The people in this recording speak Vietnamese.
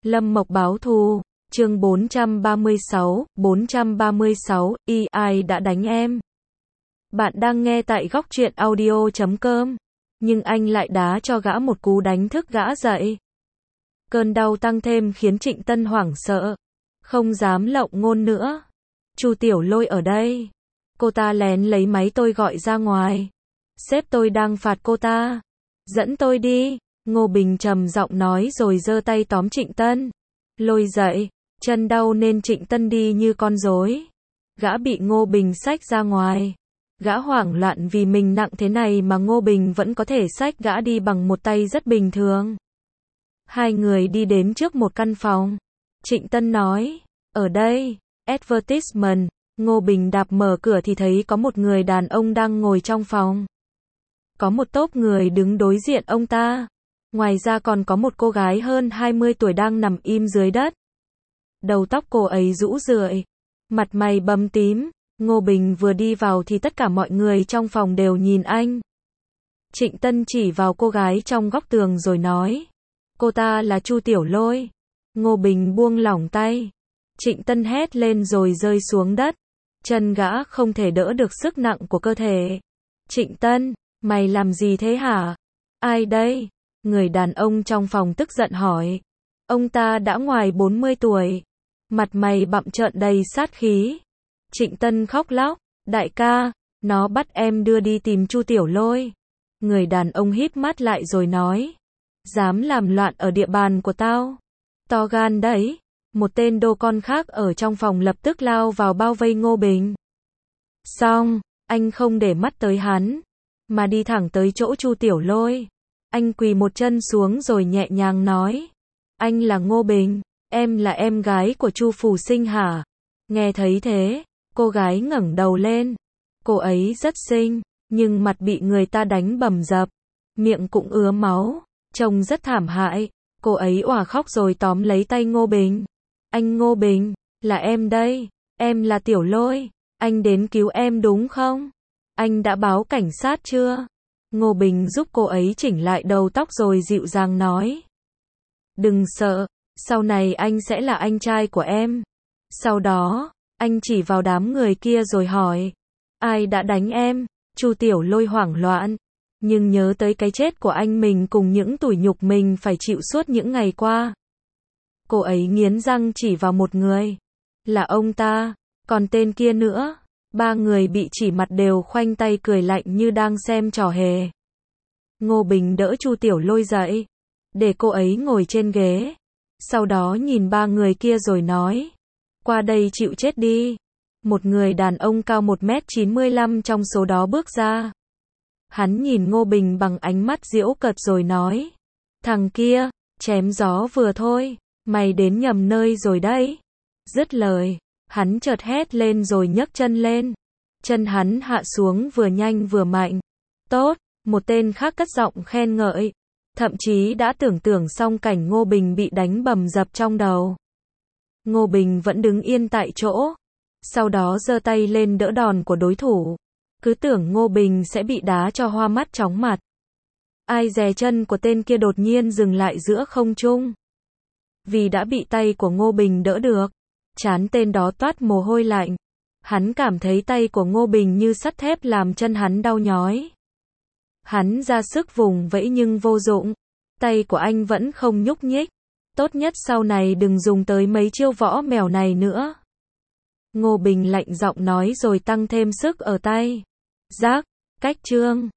Lâm Mộc báo thù, chương 436, ai đã đánh em? Bạn đang nghe tại góc truyện audio.com, nhưng anh lại đá cho gã một cú đánh thức gã dậy. Cơn đau tăng thêm khiến Trịnh Tân hoảng sợ, không dám lộng ngôn nữa. Chu Tiểu Lôi ở đây. Cô ta lén lấy máy tôi gọi ra ngoài. Sếp tôi đang phạt cô ta. Dẫn tôi đi. Ngô Bình trầm giọng nói rồi giơ tay tóm Trịnh Tân. Lôi dậy, chân đau nên Trịnh Tân đi như con rối. Gã bị Ngô Bình xách ra ngoài. Gã hoảng loạn vì mình nặng thế này mà Ngô Bình vẫn có thể xách gã đi bằng một tay rất bình thường. Hai người đi đến trước một căn phòng. Trịnh Tân nói, ở đây, advertisement. Ngô Bình đạp mở cửa thì thấy có một người đàn ông đang ngồi trong phòng. Có một tốp người đứng đối diện ông ta. Ngoài ra còn có một cô gái hơn 20 tuổi đang nằm im dưới đất. Đầu tóc cô ấy rũ rượi, mặt mày bầm tím. Ngô Bình vừa đi vào thì tất cả mọi người trong phòng đều nhìn anh. Trịnh Tân chỉ vào cô gái trong góc tường rồi nói, cô ta là Chu Tiểu Lôi. Ngô Bình buông lỏng tay. Trịnh Tân hét lên rồi rơi xuống đất. Chân gã không thể đỡ được sức nặng của cơ thể. Trịnh Tân, mày làm gì thế hả? Ai đây? Người đàn ông trong phòng tức giận hỏi. Ông ta đã ngoài 40 tuổi. Mặt mày bặm trợn đầy sát khí. Trịnh Tân khóc lóc. Đại ca, nó bắt em đưa đi tìm Chu Tiểu Lôi. Người đàn ông híp mắt lại rồi nói. Dám làm loạn ở địa bàn của tao. To gan đấy. Một tên đô con khác ở trong phòng lập tức lao vào bao vây Ngô Bình. Xong, anh không để mắt tới hắn, mà đi thẳng tới chỗ Chu Tiểu Lôi. Anh quỳ một chân xuống rồi nhẹ nhàng nói. Anh là Ngô Bình, em là em gái của Chu Phù Sinh hả? Nghe thấy thế, cô gái ngẩng đầu lên. Cô ấy rất xinh, nhưng mặt bị người ta đánh bầm dập, miệng cũng ứa máu, trông rất thảm hại. Cô ấy òa khóc rồi tóm lấy tay Ngô Bình. Anh Ngô Bình, là em đây, em là Tiểu Lôi, anh đến cứu em đúng không? Anh đã báo cảnh sát chưa? Ngô Bình giúp cô ấy chỉnh lại đầu tóc rồi dịu dàng nói. Đừng sợ, sau này anh sẽ là anh trai của em. Sau đó, anh chỉ vào đám người kia rồi hỏi. Ai đã đánh em? Chu Tiểu Lôi hoảng loạn, nhưng nhớ tới cái chết của anh mình cùng những tủi nhục mình phải chịu suốt những ngày qua. Cô ấy nghiến răng chỉ vào một người. Là ông ta, còn tên kia nữa. Ba người bị chỉ mặt đều khoanh tay cười lạnh như đang xem trò hề. Ngô Bình đỡ Chu Tiểu Lôi dậy, để cô ấy ngồi trên ghế. Sau đó nhìn ba người kia rồi nói. Qua đây chịu chết đi. Một người đàn ông cao 1m95 trong số đó bước ra. Hắn nhìn Ngô Bình bằng ánh mắt giễu cợt rồi nói. Thằng kia, chém gió vừa thôi. Mày đến nhầm nơi rồi đấy. Dứt lời, hắn chợt hét lên rồi nhấc chân lên. Chân hắn hạ xuống vừa nhanh vừa mạnh. Tốt, một tên khác cất giọng khen ngợi. Thậm chí đã tưởng tượng xong cảnh Ngô Bình bị đánh bầm dập trong đầu. Ngô Bình vẫn đứng yên tại chỗ. Sau đó giơ tay lên đỡ đòn của đối thủ. Cứ tưởng Ngô Bình sẽ bị đá cho hoa mắt chóng mặt. Ai dè chân của tên kia đột nhiên dừng lại giữa không trung. Vì đã bị tay của Ngô Bình đỡ được, trán tên đó toát mồ hôi lạnh. Hắn cảm thấy tay của Ngô Bình như sắt thép làm chân hắn đau nhói. Hắn ra sức vùng vẫy nhưng vô dụng. Tay của anh vẫn không nhúc nhích. Tốt nhất sau này đừng dùng tới mấy chiêu võ mèo này nữa. Ngô Bình lạnh giọng nói rồi tăng thêm sức ở tay. Rác, cách chương.